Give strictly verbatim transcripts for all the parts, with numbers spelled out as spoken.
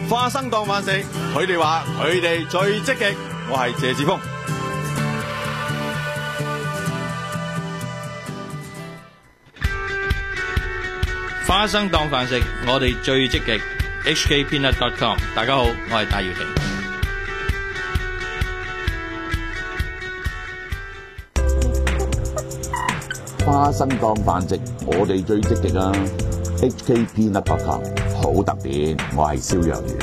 花生當飯食，佢哋話佢哋最積極。我係謝志峰。 花生當飯食，我哋最積極。H K Peanut dot com， 大家好，我係戴耀廷。 花生當飯食，我哋最積極啊 ！H K Peanut dot com 好特別，我係蕭若元。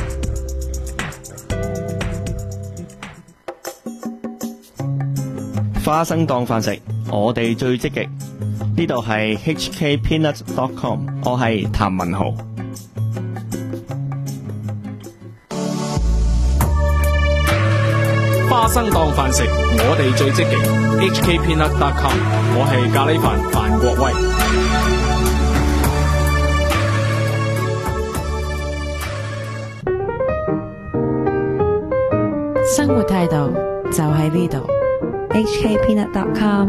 花生當飯食，我哋最積極。呢度係 H K Peanut dot com， 我係譚文豪。 花生當飯食，我哋最積極。H K Peanut dot com， 我係咖喱飯范國威。 生活態度就喺呢度。H K Peanut dot com。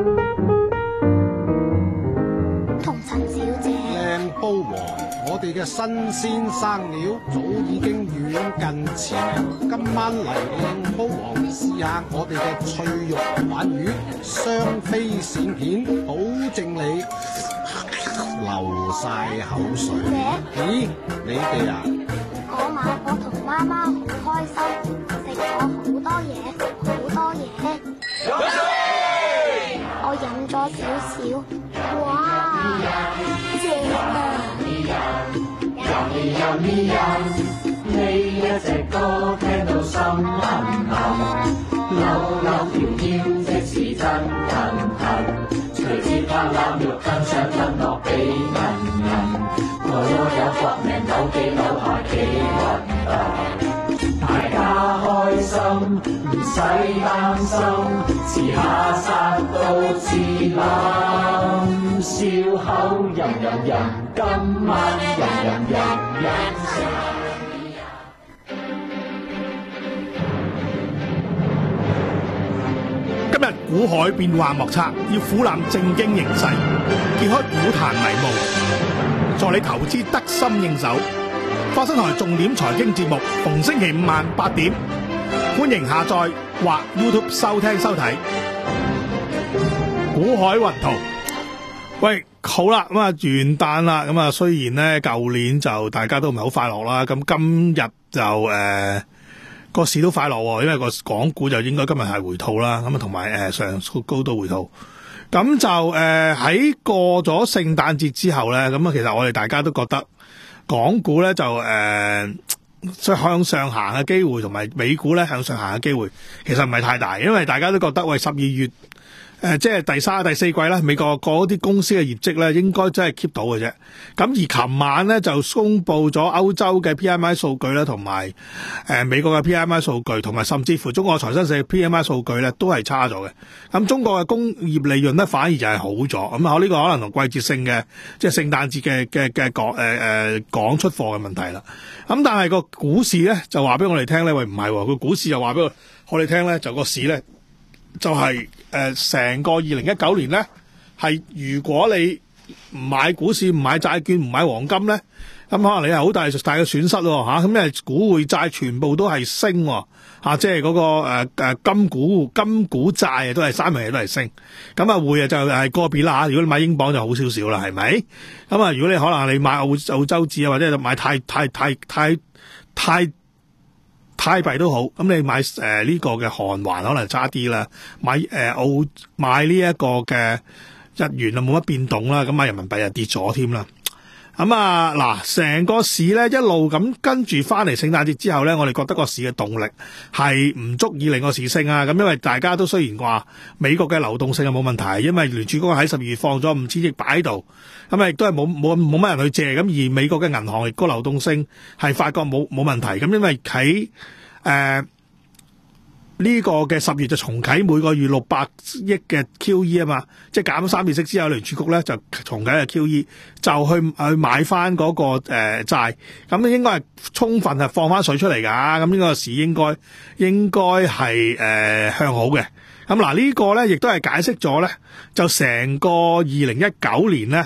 同陳小姐， 靚煲王，我哋嘅新鮮生料早已經遠近馳名。今晚嚟靚煲王試下我哋嘅脆肉鯇魚，雙飛鱔片，保證你流晒口水。咦，你哋啊？ 嗰晚我同媽媽好開心，食咗好多嘢，好多嘢。我飲咗少少，哇，正啊！ 呢一隻歌聽到心痕痕，扭扭條腰即是真近近，隨節拍攬肉跟上跟落俾人人，我有搏命扭幾扭下幾核突，大家開心唔使擔心，遲下殺到自冧，笑口吟吟吟，今晚吟吟吟吟食。 今日股海變幻莫測，要俯覽正經形勢，揭開股壇迷霧，助你投資得心應手。花生台重點財經節目，逢星期五晚八點，歡迎下載或 YouTube 收聽收睇。股海雲圖，喂，好啦，咁啊元旦啦，咁啊雖然咧舊年就大家都唔係好快樂啦，咁今日就誒。呃個市都快樂，因為個港股就應該今日係回吐啦，咁啊同埋誒上高都回吐，咁就誒喺、呃、過咗聖誕節之後咧，咁啊其實我哋大家都覺得港股咧就誒即係向上行嘅機會，同埋美股咧向上行嘅機會，其實唔係太大，因為大家都覺得喂十二月。誒、呃，即係第三、第四季啦，美國嗰啲公司嘅業績咧，應該真係 keep 到嘅啫。咁而琴晚咧就公布咗歐洲嘅 P M I 數據啦，同埋誒美國嘅 P M I 數據，同埋甚至乎中國財新社嘅 P M I 數據咧，都係差咗嘅。咁中國嘅工業利潤咧，反而就係好咗。咁啊，呢個可能同季節性嘅，即係聖誕節嘅嘅嘅港誒誒港出貨嘅問題啦。咁但係個股市咧就話俾我哋聽咧，喂唔係，個股市就話俾我哋聽咧，就個市咧。就係誒成個二零一九年咧，係如果你唔買股市、唔買債券、唔買黃金咧，咁可能你係好大大嘅損失喎嚇。咁因為股匯債全部都係升喎嚇，即係嗰個誒誒金股金股債啊，都係三樣嘢都係升。咁啊匯啊就係個別啦嚇。如果你買英鎊就好少少啦，係咪？咁啊如果你可能你買澳澳洲紙啊，或者買泰泰泰泰泰。泰幣都好，咁你買誒呢、呃這個嘅韓環可能差啲啦，買誒、呃、澳買呢一個嘅日元啊冇乜變動啦，咁買人民幣又跌咗添啦。咁啊嗱，成個市咧一路咁跟住翻嚟聖誕節之後咧，我哋覺得個市嘅動力係唔足以令個市升啊。咁因為大家都雖然話美國嘅流動性係冇問題，因為聯儲局喺十二月放咗五千億擺喺度，咁啊亦都係冇冇冇乜人去借，咁而美國嘅銀行亦個流動性係發覺冇冇問題，咁因為喺誒呢個嘅十月就重啟每個月六百億嘅 Q E 啊嘛，即係減咗三次息之後，聯儲局咧就重啟嘅 Q E， 就去去買翻嗰、那個誒、呃、債，咁應該係充分係放翻水出嚟噶，咁呢個市應該應該係誒向好嘅。咁嗱呢個咧亦都係解釋咗咧，就成個二零一九年咧，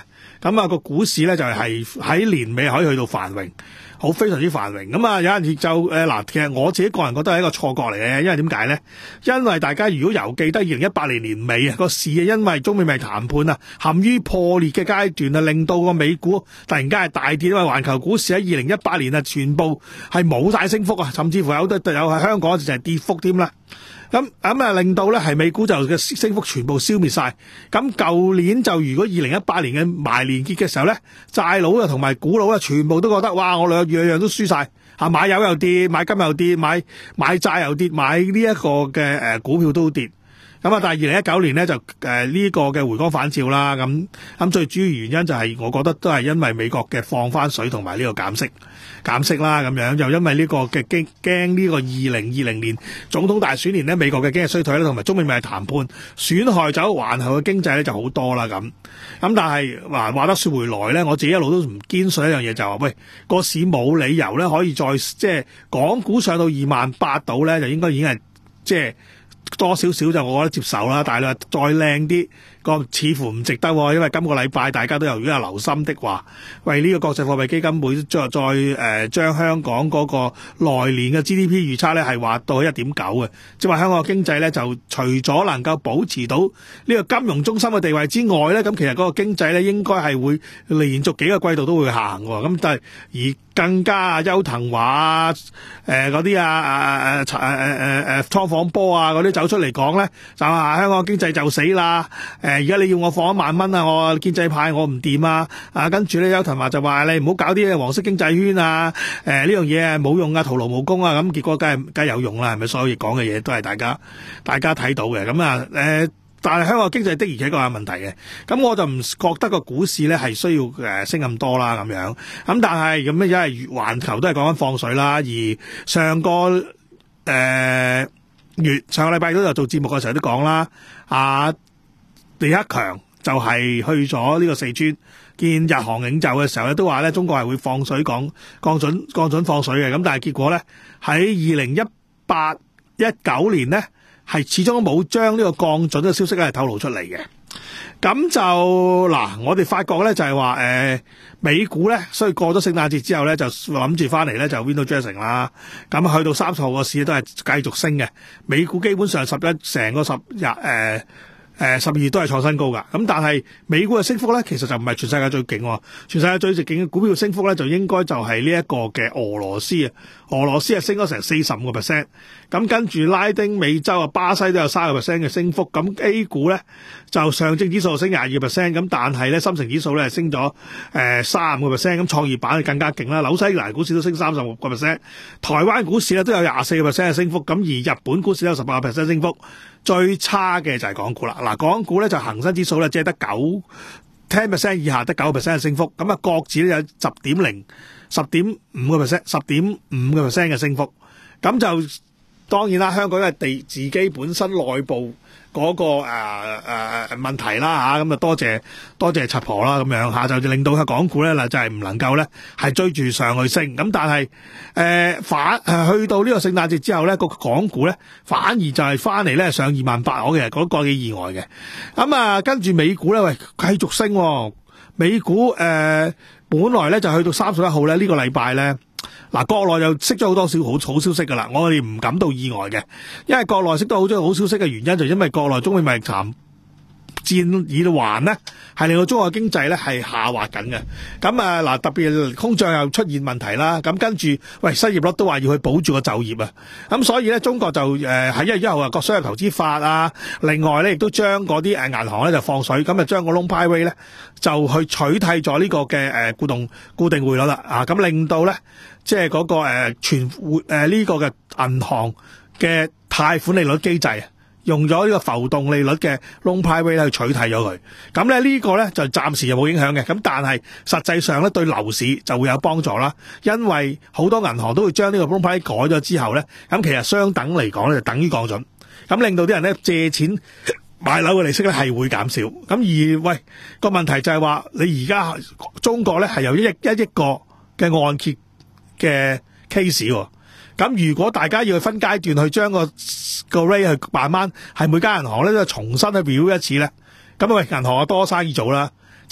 咁啊個股市咧就係喺年尾可以去到繁榮，好非常之繁榮。咁啊有陣時就誒嗱、呃，其實我自己個人覺得係一個錯覺嚟嘅，因為點解咧？因為大家如果猶記得二零一八年年尾啊個市啊，因為中美貿易談判啊陷於破裂嘅階段啊，令到個美股突然間係大跌，因為環球股市喺二零一八年啊全部係冇晒升幅啊，甚至乎有得有喺香港就係跌幅添啦。咁咁啊，令到咧係美股就嘅升幅全部消滅晒。咁舊年就如果二零一八年嘅埋年結嘅時候咧，債佬啊同埋股佬啊，全部都覺得哇，我兩樣樣都輸晒嚇，買油又跌，買金又跌，買買債又跌，買呢一個嘅誒、呃、股票都跌。咁啊，但係二零一九年咧就誒呢、呃這個嘅回光返照啦。咁咁最主要原因就係、是、我覺得都係因為美國嘅放翻水同埋呢個減息減息啦，咁樣又因為呢個嘅驚驚呢個二零二零年總統大選年咧，美國嘅經濟衰退咧，同埋中美貿易談判損害咗環球嘅經濟咧就好多啦咁。咁但係話話得說回來咧，我自己一路都唔堅信一樣嘢，就話、是、喂個市冇理由咧可以再即係港股上到二萬八度咧，就應該已經係即係。多少少就我覺得接受啦，但係你話再靚啲個似乎唔值得，因為今個禮拜大家都有如果有留心的話，為呢個國際貨幣基金會再再誒將香港嗰個來年嘅 G D P 預測咧係話到一點九嘅，即係話香港嘅經濟咧就除咗能夠保持到呢個金融中心嘅地位之外咧，咁其實嗰個經濟咧應該係會連續幾個季度都會下行喎，咁但係而更加啊邱騰華啊誒嗰啲啊啊誒誒誒誒倉房波啊嗰啲走出嚟講咧，就話香港經濟就死啦，誒而家你要我放一萬蚊啊，我建制派我唔掂啊，啊跟住咧邱騰華就話你唔好搞啲黃色經濟圈啊，誒呢樣嘢啊冇用啊，徒勞無功啊，咁結果梗係梗係有用啦，係咪？所以講嘅嘢都係大家大家睇到嘅，咁啊誒。但係香港經濟的而且確有問題嘅，咁我就唔覺得個股市咧係需要誒升咁多啦咁樣。咁但係咁咧，因為環球都係講緊放水啦，而上個誒、呃、月上個禮拜都有做節目嘅時候都講啦，啊李克強就係去咗呢個四川見日韓領袖嘅時候咧，都話咧中國係會放水降降準降準放水嘅，咁但係結果咧喺二零一八一九年咧。係始終冇將呢個降準嘅消息咧係透露出嚟嘅，咁就嗱，我哋發覺咧就係話誒美股咧，所以過咗聖誕節之後咧就諗住翻嚟咧就 window dressing 啦，咁去到三十號個市都係繼續升嘅，美股基本上十一成個十日誒。誒十二月都係創新高㗎，咁但係美股嘅升幅咧，其實就唔係全世界最勁喎，全世界最勁嘅股票升幅咧，就應該就係呢一個嘅俄羅斯啊，俄羅斯係升咗成四十五個 percent，咁跟住拉丁美洲啊，巴西都有三十個 percent 嘅升幅，咁 A 股咧就上證指數升廿二個 percent，咁但係咧深成指數咧係升咗誒三十五個 percent，咁創業板係更加勁啦，紐西蘭股市都升三十六個 percent，台灣股市咧都有廿四個 percent 嘅升幅，咁而日本股市有十八個 percent 升幅。最差嘅就係港股啦，嗱，港股咧就恒生指數咧只係得九 ten percent 以下，得九個 percent 嘅升幅，咁啊國指咧有十點零、十點五個 percent、十點五個 percent 嘅升幅，咁就當然啦，香港係地自己本身內部嗰、那個誒誒、呃呃、問題啦嚇，咁啊多謝多謝柒婆啦咁樣嚇，就令到個港股咧嗱就係、是、唔能夠咧係追住上去升，咁但係誒、呃、反誒去到呢個聖誕節之後咧，個港股咧反而就係翻嚟咧上二萬八，我其實覺得幾意外嘅。咁啊跟住美股咧喂繼續升、哦，美股誒、呃、本來咧就去到三十一號咧呢、這個禮拜咧。嗱，國內又識咗好多少好好消息噶啦，我哋唔感到意外嘅，因為國內識到好多好消息嘅原因就因為國內中美貿易談戰以環呢係令到中國經濟咧係下滑緊嘅。咁啊嗱，特別通脹又出現問題啦，咁跟住喂失業率都話要去保住個就業啊，咁所以咧中國就誒喺一月一號啊個商業投資法啊，另外咧亦都將嗰啲誒銀行咧就放水，咁啊將個 loan pay rate 咧就去取替咗呢個嘅誒固定固定匯率啦，啊咁令到咧即係嗰個誒存匯誒呢個嘅銀行嘅貸款利率機制啊。用咗呢個浮動利率嘅 loan pay rate 去取替咗佢，咁咧呢個咧就暫時又冇影響嘅，咁但係實際上咧對樓市就會有幫助啦，因為好多銀行都會將呢個 loan pay rate 改咗之後咧，咁其實相等嚟講咧就等於降準，咁令到啲人咧借錢買樓嘅利息咧係會減少，咁而喂個問題就係話你而家中國咧係有一億一億個嘅按揭嘅 case 喎。咁如果大家要去分階段去將個個 rate 去慢慢係每間銀行咧都重新去表一次咧，咁啊喂銀行啊多生意做啦，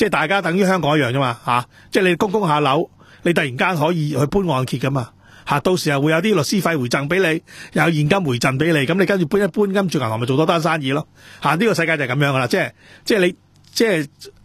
即係大家等於香港一樣啫嘛嚇，即係你供供下樓，你突然間可以去搬按揭噶嘛嚇，到時候會有啲律師費回贈俾你，又有現金回贈俾你，咁你跟住搬一搬，跟住銀行咪做多單生意咯嚇。呢、這個世界就係咁樣噶啦，即係即係你即係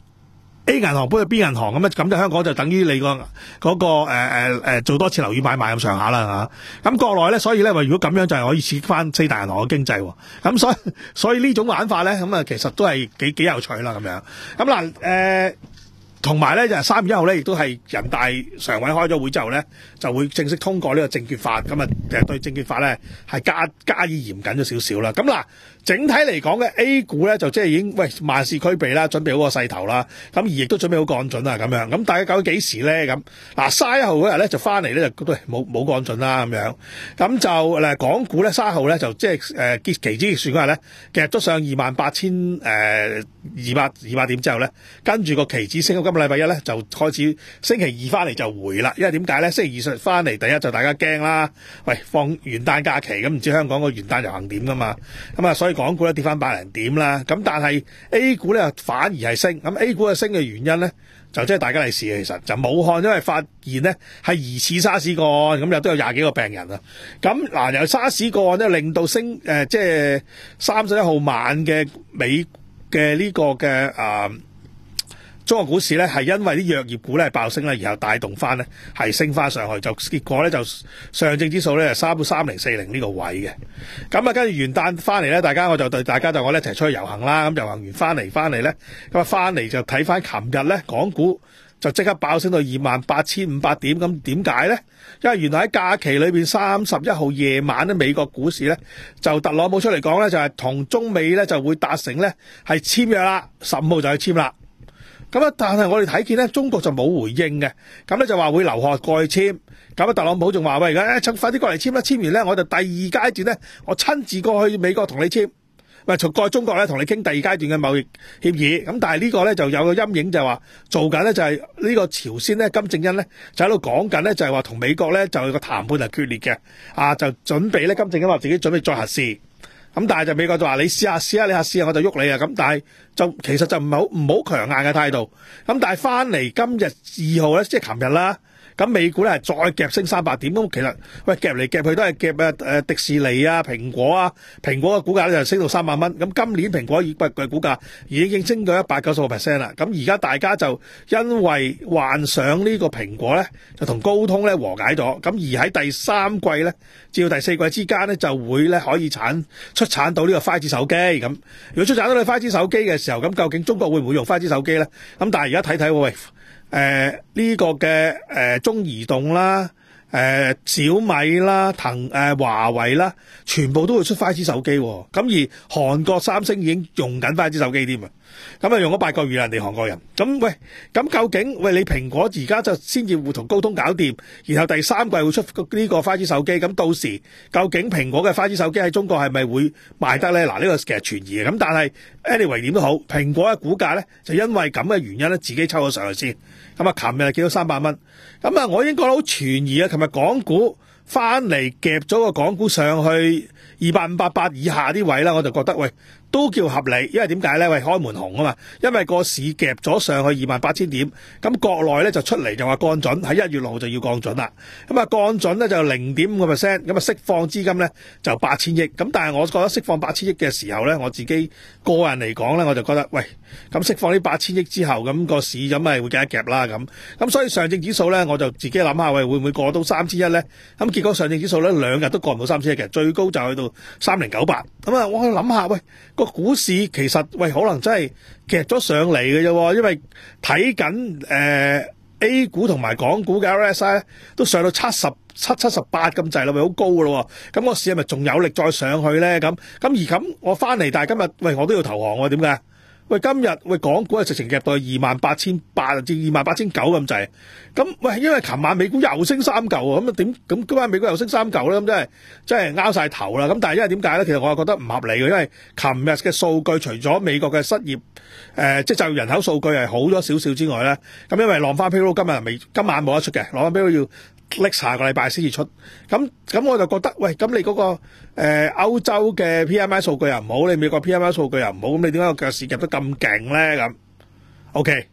A 銀行搬去 B 銀行咁咧，咁就香港就等於你個嗰個誒誒誒做多次樓宇買賣咁上下啦嚇。咁國內咧，所以咧話如果咁樣就係可以刺激翻四大銀行嘅經濟喎。咁所以所以呢種玩法咧，咁啊其實都係幾幾有趣啦咁樣。咁嗱誒。同埋咧就係三月一號咧，亦都係人大常委開咗會之後咧，就會正式通過呢個證券法，咁啊誒對證券法咧係加加以嚴謹咗少少啦。咁嗱，整體嚟講嘅 A 股咧就即係已經喂萬事俱備啦，準備好個勢頭啦，咁而亦都準備好降準啦咁樣。咁大家究竟幾時咧？咁嗱，卅一號嗰日咧就翻嚟咧就都係冇冇降準啦咁樣。咁就誒港股咧卅號咧就即係誒結期指結算嗰日咧夾咗上二萬八千誒二百二百點之後咧，跟住個期指升到今個禮拜一咧就開始星期二翻嚟就回啦。因為點解咧？星期二翻嚟第一就大家驚啦，喂放元旦假期咁唔知香港個元旦遊行點噶嘛？咁啊所以港股咧跌翻百零點啦。咁但係 A 股咧反而係升。咁 A 股嘅升嘅原因咧就即係大家嚟試嘅，其實就武漢因為發現咧係疑似沙士個案，咁又都有廿幾個病人啊。咁嗱由沙士個案咧令到升誒即係三十一號晚嘅美嘅呢個嘅啊。中國股市咧係因為啲藥業股咧爆升咧，然後帶動翻咧係升翻上去，就結果咧就上證指數咧係三到三零四零呢個位嘅。咁啊，跟住元旦翻嚟咧，大家我就對大家就我咧一齊出去遊行啦。咁遊行完翻嚟翻嚟咧，咁啊翻嚟就睇翻琴日咧，港股就即刻爆升到二萬八千五百點。咁點解咧？因為原來喺假期裏邊三十一號夜晚咧，美國股市咧就特朗普出嚟講咧，就係同中美咧就會達成咧係簽約啦，十五號就去簽啦。咁啊！但係我哋睇見咧，中國就冇回應嘅，咁咧就話會留學過去簽。咁啊，特朗普仲話喂，而家誒，快啲過嚟簽啦！簽完咧，我就第二階段咧，我親自過去美國同你簽，喂，從過去中國咧同你傾第二階段嘅貿易協議。咁但係呢個咧就有個陰影，就係話做緊咧就係呢個朝鮮咧，金正恩咧就喺度講緊咧，就係話同美國咧就有個談判係決裂嘅，啊就準備咧金正恩話自己準備再核試。咁但係就美國就話你試下試下你下試下我就喐你啊！咁但係就其實就唔係好唔好強硬嘅態度。咁但係翻嚟今日二號咧，即係琴日啦。咁美股咧係再夾升三百點，咁其實喂夾嚟夾去都係夾啊誒迪士尼啊、蘋果啊，蘋果嘅股價咧就升到三百蚊。咁今年蘋果已嘅股價已經升到一百九十個 percent 啦。咁而家大家就因為幻想呢個蘋果咧就同高通咧和解咗，咁而喺第三季咧至到第四季之間咧就會咧可以產出產到呢個 五 G 手機。咁如果出產到你 五 G 手機嘅時候，咁究竟中國會唔會用五 G 手機咧？咁但係而家睇睇喂。誒、呃，呢、這個嘅誒、呃、中移動啦，誒、呃、小米啦，騰誒華為啦，全部都會出五 G 手機，咁而韓國三星已經用緊五 G 手機添啊，咁啊用咗八個月人哋韓國人，咁喂，咁究竟喂你蘋果而家就先至會同高通搞掂，然後第三季會出呢個五 G 手機，咁到時究竟蘋果嘅五 G 手機喺中國係咪會賣得咧？嗱，呢個其實存疑嘅，咁但係 anyway 點都好，蘋果嘅股價咧就因為咁嘅原因咧，自己抽咗上去先。咁啊，琴日見到三百蚊，咁啊，我已經覺得好存疑啊！琴日港股翻嚟夾咗個港股上去二百五百八以下啲位啦，我就覺得喂都叫合理，因為點解咧？喂，開門紅啊嘛，因為個市夾咗上去二萬八千點，咁國內咧就出嚟就話降準，喺一月六號就要降準啦。咁啊降準咧就零點五個 percent，咁啊釋放資金咧就八千億。咁但係我覺得釋放八千億嘅時候咧，我自己個人嚟講咧，我就覺得喂，咁釋放呢八千億之後，咁個市咁咪會夾一夾啦咁。咁所以上證指數咧，我就自己諗下喂，會唔會過到三千一咧？咁結果上證指數咧兩日都過唔到三千一嘅，最高就去到三零九八。咁啊，我去諗下喂。個股市其實喂可能真係夾咗上嚟嘅啫，因為睇緊誒 A 股同埋港股嘅 R S I 都上到七十七、七十八咁滯啦，咪好高噶咯。咁個市係咪仲有力再上去咧？咁咁而咁我翻嚟，但係今日喂我都要投降喎，點解？喂，今日喂港股係直情夾到二萬八千八至二萬八千九咁滯，咁喂，因為琴晚美股又升三嚿喎，咁啊點咁今晚美股又升三嚿咧？咁真係真係拗晒頭啦！咁但係因為點解咧？其實我係覺得唔合理嘅，因為琴日嘅數據除咗美國嘅失業誒、呃、即係就業人口數據係好咗少少之外咧，咁因為浪翻 payroll 今日未今晚冇得出嘅，浪翻 payroll要拎下個禮拜先至出，咁咁我就覺得喂，咁你嗰、那個誒、呃、歐洲嘅 P M I 數據又唔好，你美國 P M I 數據又唔好，咁你點解個市夾得咁勁咧？咁 OK，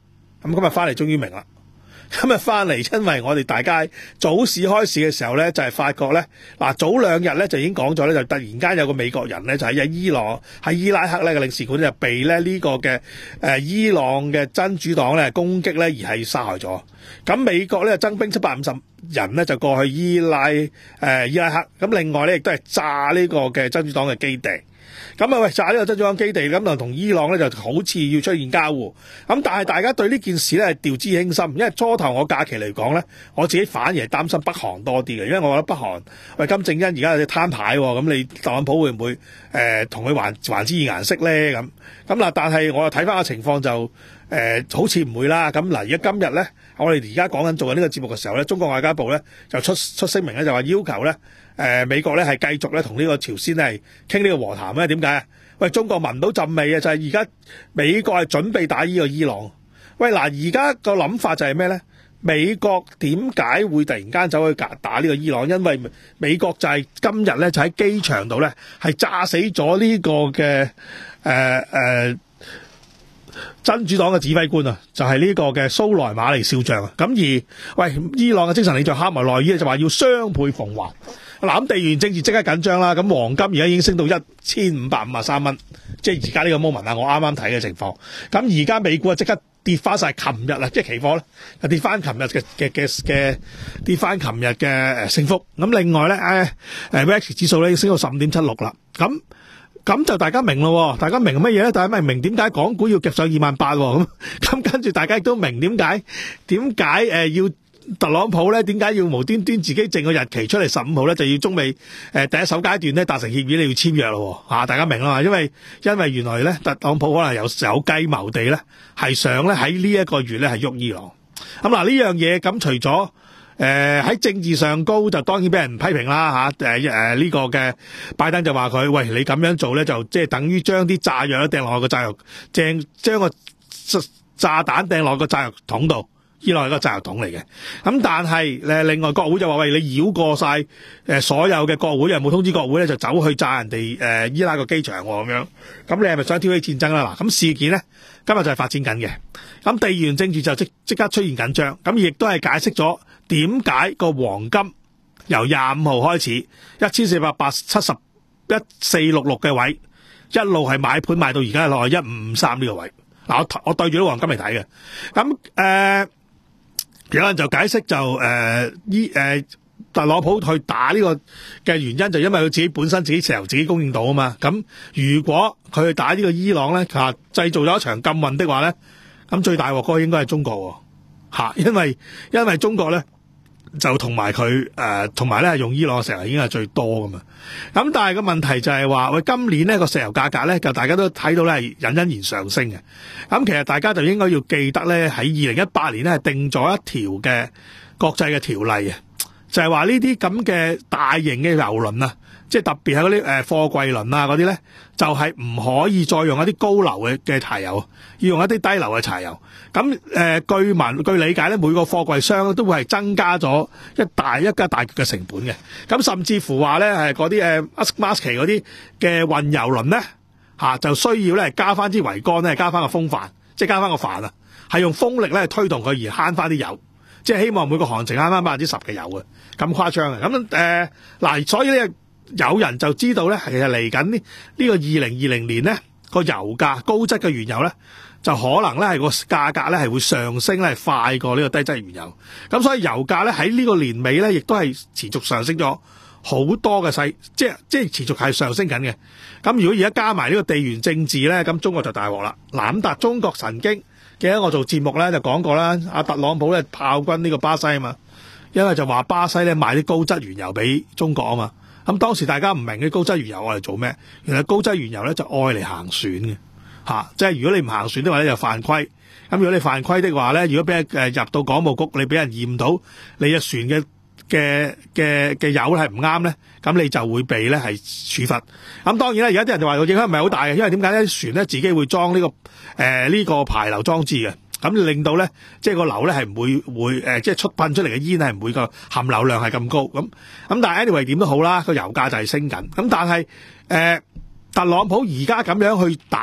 咁今日翻嚟終於明啦。今日翻嚟，因為我哋大家早市開市嘅時候咧，就係、是、發覺咧，嗱早兩日咧就已經講咗咧，就突然間有個美國人咧就喺伊朗喺伊拉克咧嘅領事館就被咧呢個嘅誒、呃、伊朗嘅真主黨咧攻擊咧而係殺害咗。咁美國咧增兵七百五十人咧就過去伊拉誒、呃、伊拉克，咁另外咧亦都係炸呢個嘅真主黨嘅基地。咁啊喂，炸呢個真主黨基地，咁就同伊朗咧就好似要出現交互。咁但係大家對呢件事咧係掉之輕心，因為初頭我假期嚟講咧，我自己反而係擔心北韓多啲嘅，因為我覺得北韓喂金正恩而家有隻攤牌，咁你特朗普會唔會誒同佢還還之以顏色咧？咁咁嗱，但係我又睇翻個情況就誒、呃、好似唔會啦。咁嗱，而家今日咧，我哋而家講緊做緊呢個節目嘅時候咧，中國外交部咧就出出聲明咧，就話要求咧。誒、呃、美國咧係繼續咧同呢個朝鮮係傾呢個和談咧，點解啊？喂，中國聞到陣味啊，就係而家美國係準備打呢個伊朗。喂，嗱，而家個諗法就係咩咧？美國點解會突然間走去打呢個伊朗？因為美國就係今日咧就喺機場度咧係炸死咗呢個嘅誒誒真主黨嘅指揮官啊，就係、是、呢個嘅蘇萊馬尼少將啊。咁而喂，伊朗嘅精神領袖哈梅內伊就話要雙倍奉還。嗱，咁地緣政治即刻緊張啦，咁黃金而家已經升到一千五百五十三蚊，即係而家呢個 moment 啊，我啱啱睇嘅情況。咁而家美股啊即刻跌翻晒，琴日啊，即係期貨咧，就跌翻琴日嘅嘅嘅嘅跌翻琴日嘅誒升幅。咁另外咧，誒誒 V I X 指數咧升到十五點七六啦。咁咁就大家明咯，大家明乜嘢咧？大家明明點解港股要夾上二萬八？咁咁跟住大家亦都明點解點解誒要？特朗普咧點解要無端端自己定個日期出嚟十五號咧就要中美誒、呃、第一手階段咧達成協議，你要簽約咯嚇、啊，大家明啦嘛？因為因為原來咧特朗普可能有有計謀地咧係想咧喺呢一個月咧係喐伊朗。咁嗱呢樣嘢咁除咗誒喺政治上高就當然俾人批評啦嚇，誒誒呢個嘅拜登就話佢喂，你咁樣做咧就即係等於將啲炸藥掟落去個炸藥，正將個炸彈掟落個炸藥桶度。伊朗係個炸藥桶嚟嘅，咁但係誒另外國會就話喂，你繞過晒誒所有嘅國會，又冇通知國會咧，就走去炸人哋誒伊拉克機場咁樣，咁你係咪想挑起戰爭啦？嗱，咁事件咧今日就係發展緊嘅，咁地緣政治就即即刻出現緊張，咁亦都係解釋咗點解個黃金由廿五號開始一千四百八七十一四六六嘅位一路係買盤買到而家落去一五五三呢個位。嗱，我我對住啲黃金嚟睇嘅，咁誒。呃有人就解釋就誒依誒特朗普去打呢個嘅原因就因為佢自己本身自己石油自己供應到啊嘛。咁如果佢去打呢個伊朗咧，嚇製造咗一場禁運的話咧，咁最大鑊嗰個應該係中國喎嚇，因為因為中國咧就同埋佢誒同埋咧係用伊朗嘅石油已經係最多噶嘛。咁但係個問題就係話喂，今年呢個石油價格咧就大家都睇到咧係隱隱然上升嘅。咁其實大家就應該要記得咧喺二零一八年咧係定咗一條嘅國際嘅條例啊，就係話呢啲咁嘅大型嘅油輪啊，即係特別係嗰啲誒貨櫃輪啊嗰啲咧，就係唔可以再用一啲高硫嘅嘅柴油，要用一啲低硫嘅柴油。咁誒、呃、據聞據理解咧，每個貨櫃商都會係增加咗一大一家大嘅成本嘅。咁甚至乎話咧係嗰啲誒 Musky 嗰啲嘅運油輪咧嚇，就需要咧加翻支桅杆咧，加翻個風帆，即係加翻個帆啊，係用風力咧推動佢而慳翻啲油，即係希望每個航程慳翻百分之十嘅油嘅，咁誇張嘅。咁誒嗱，所以咧有人就知道咧，其實嚟緊呢呢個二零二零年咧個油價高質嘅原油咧，就可能咧係個價格咧係會上升咧，係快過呢個低質原油。咁所以油價咧喺呢個年尾咧，亦都係持續上升咗好多嘅細，即係即係持續係上升緊嘅。咁如果而家加埋呢個地緣政治咧，咁中國就大鑊啦。嗱咁但中國曾經記得我做節目咧就講過啦，阿特朗普咧炮轟呢個巴西啊嘛，因為就話巴西咧賣啲高質原油俾中國啊嘛。咁當時大家唔明嘅高質原油我嚟做咩？原來高質原油咧就愛嚟行船嘅。吓、啊，即係如果你唔行船的話咧就犯規。咁如果你犯規的話咧，如果俾人誒入到港務局，你俾人驗到你嘅船嘅嘅嘅嘅油係唔啱咧，咁你就會被咧係處罰。咁當然啦，而家啲人就話個影響唔係好大嘅，因為點解咧？船咧自己會裝呢、這個誒呢、呃這個排流裝置嘅，咁令到咧即係個流咧係唔會會誒、呃、即係出噴出嚟嘅煙係唔會個含硫量係咁高。咁咁但係 anyway 點都好啦，個油價就係升緊。咁但係誒、呃、特朗普而家咁樣去打。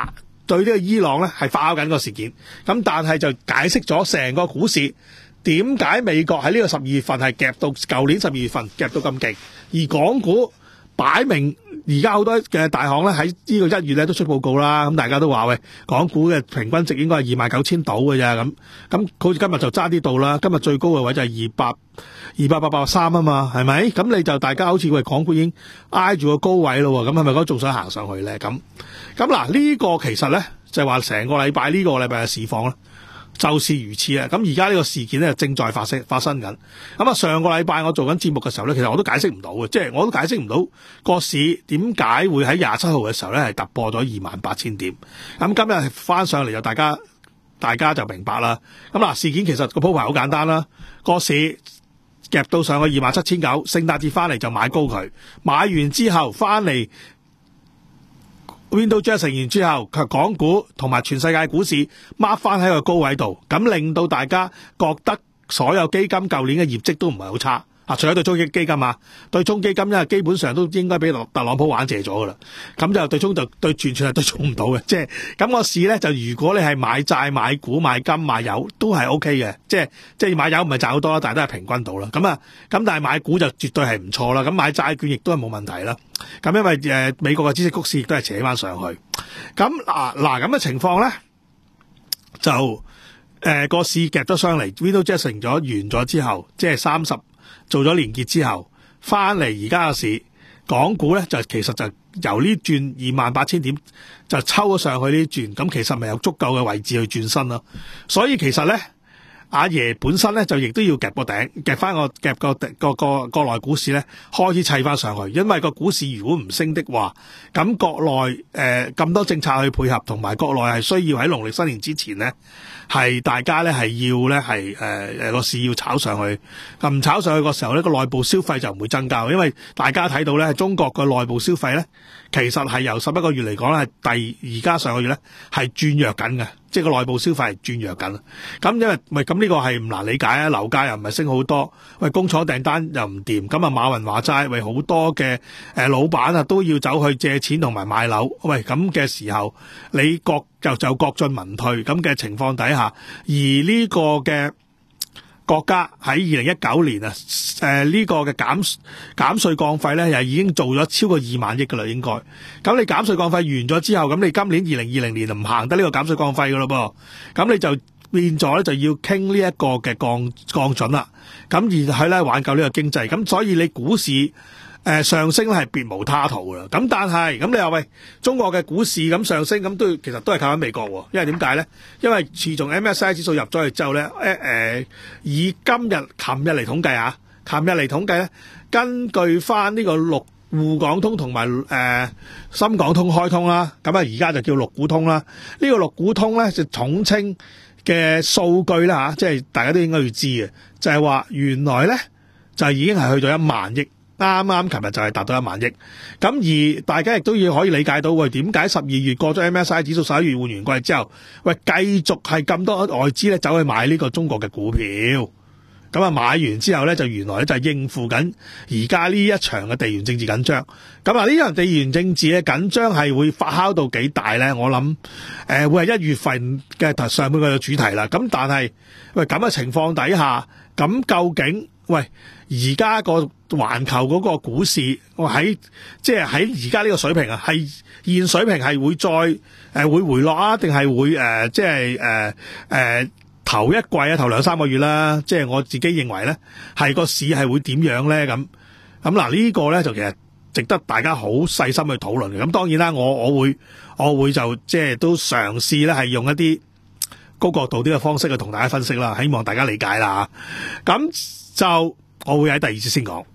對呢個伊朗咧係發酵緊個事件，咁但係就解釋咗成個股市點解美國喺呢個十二月份係夾到舊年十二月份夾到咁勁，而港股擺明而家好多嘅大行咧喺呢個一月咧都出報告啦，咁大家都話喂，港股嘅平均值應該係二萬九千到嘅啫，咁咁好似今日就差啲到啦，今日最高嘅位就係二百二百八八三啊嘛，係咪？咁你就大家好似喂港股已經挨住個高位咯，咁係咪嗰仲想行上去咧？咁咁嗱呢個其實咧就係話成個禮拜呢個禮拜嘅市況咧。就是如此啊！咁而家呢個事件咧正在發生發生緊。咁啊，上個禮拜我做緊節目嘅時候咧，其實我都解釋唔到嘅，即係我都解釋唔到個市點解會喺廿七號嘅時候咧係突破咗二萬八千點。咁今日翻上嚟就大家大家就明白啦。咁嗱，事件其實個鋪排好簡單啦，個市夾到上去二萬七千九，聖誕節翻嚟就買高佢，買完之後翻嚟。Window Jet 成完之後，佢港股同埋全世界股市掹翻喺個高位度，咁令到大家覺得所有基金舊年嘅業績都唔係好差啊！除咗對沖基金啊，對沖基金因為基本上都應該俾特朗普玩謝咗噶啦，咁就對沖就對完全係對沖唔到嘅，即係咁個市咧就如果你係買債、買股、買金、買油都係 O K 嘅，即係即係買油唔係賺好多啦，但係都係平均到啦。咁啊，咁但係買股就絕對係唔錯啦，咁買債券亦都係冇問題啦。咁因為誒、呃、美國嘅孳息曲線亦都係扯翻上去，咁嗱嗱咁嘅情況咧，就誒個、呃、市夾咗上嚟 ，Window Jet 成咗完咗之後，即係三十做咗連結之後，翻嚟而家嘅市，港股咧就其實就由呢轉二萬八千點就抽咗上去呢轉，咁其實咪有足夠嘅位置去轉身咯，所以其實咧。阿爺本身咧就亦都要夾個頂，夾翻個夾個個個國內股市咧開始砌翻上去，因為個股市如果唔升的話，咁國內誒咁多政策去配合，同埋國內係需要喺農曆新年之前咧，係大家咧係要咧係誒誒個市要炒上去，咁唔炒上去個時候咧個內部消費就唔會增加，因為大家睇到咧中國嘅內部消費咧其實係由十一個月嚟講咧係第而家上個月咧係轉弱緊嘅。即係個內部消費係轉弱緊，咁因為咪咁呢個係唔難理解啊！樓價又唔係升好多，喂工廠訂單又唔掂，咁啊馬雲話齋，喂好多嘅誒老闆啊都要走去借錢同埋買樓，喂咁嘅時候，你國就就國進民退咁嘅情況底下，而呢個嘅國家喺二零一九年啊，誒、呃、呢、這個嘅減減稅降費咧，又已經做咗超過二萬億噶啦，應該。咁你減稅降費完咗之後，咁你今年二零二零年就唔行得呢個減稅降費噶咯噃，咁你就變咗咧就要傾呢一個嘅降降準啦，咁而係咧挽救呢個經濟，咁所以你股市。誒、呃、上升咧係別無他途㗎，咁但係咁你話喂中國嘅股市咁上升咁都其實都係靠緊美國喎，因為點解咧？因為自從 M S C I 指數入咗去之後咧，誒、呃、以今日、琴日嚟統計啊，琴日嚟統計咧，根據翻呢個陸滬港通同埋誒深港通開通啦，咁啊而家就叫陸股通啦。呢、這個陸股通咧就統稱嘅數據啦嚇，即係大家都應該要知嘅，就係、是、話原來咧就已經係去到一萬億。啱啱琴日就係達到一萬億，咁而大家亦都要可以理解到，喂點解十二月過咗 M S C I 指數十一月換完季之後，喂繼續係咁多外資咧走去買呢個中國嘅股票，咁啊買完之後咧就原來咧就係應付緊而家呢一場嘅地緣政治緊張，咁啊呢場地緣政治嘅緊張係會發酵到幾大咧？我諗誒、呃、會係一月份嘅上半個嘅主題啦，咁但係喂咁嘅情況底下，咁究竟喂而家個環球嗰個股市，我喺即係喺而家呢個水平啊，係現水平係會再誒、呃、會回落啊，定係會誒、呃、即係誒誒頭一季啊，頭兩三個月啦，即係我自己認為咧，係個市係會點樣咧？咁咁嗱呢個咧就其實值得大家好細心去討論嘅。咁當然啦，我我會我會就即係都嘗試咧係用一啲高角度啲嘅方式去同大家分析啦，希望大家理解啦。咁就我會喺第二節先講。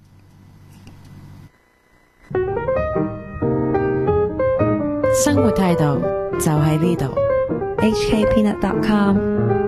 生活態度就喺呢度 ，H K Peanut dot com。